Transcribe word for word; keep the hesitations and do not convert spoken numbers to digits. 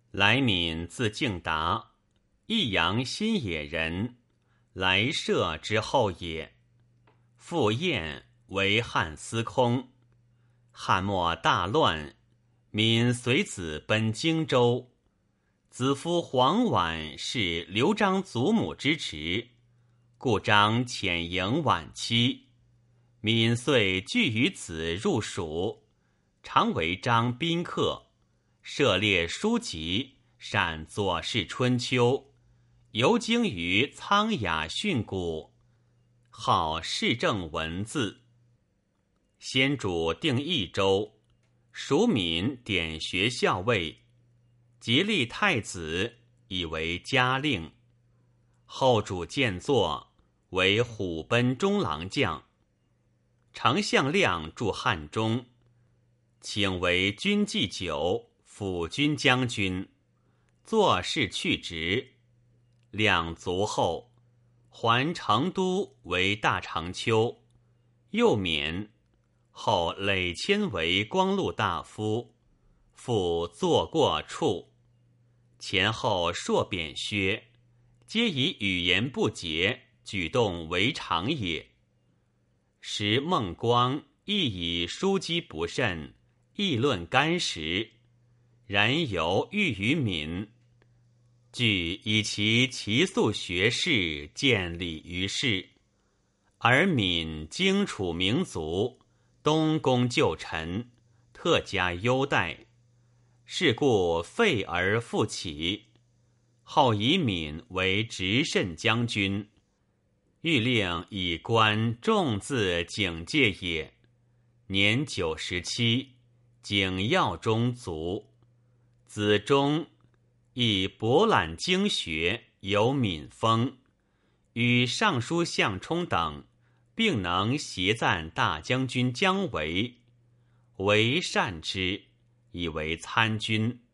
来敏字敬达，益阳新野人，来社之后也。父晏为汉司空，汉末大乱，敏随子奔荆州。子夫黄婉是刘璋祖母之侄，故璋遣迎婉妻。敏遂拒与子入蜀，常为张宾客，涉猎书籍，善左氏春秋，游经于苍雅训诂，好市政文字。先主定益州，蜀敏典学校尉，即立太子，以为嘉令。后主见作，为虎贲中郎将。丞相亮驻汉中，请为军祭酒、辅军将军，作事去职。亮卒后，还成都为大长秋，又免。后累迁为光禄大夫，复作过处。前后硕贬削，皆以语言不洁，举动为常也。时孟光亦以书机不慎，议论干时，然犹欲于敏。据以其奇素学士见礼于世，而敏荆楚民族，东宫旧臣，特加优待，是故废而复起。后以敏为执慎将军，欲令以官重自警戒也。年九十七，景耀中卒。子忠亦博览经学，有敏风，与尚书项冲等并能协赞大将军姜维，为善之，以为参军。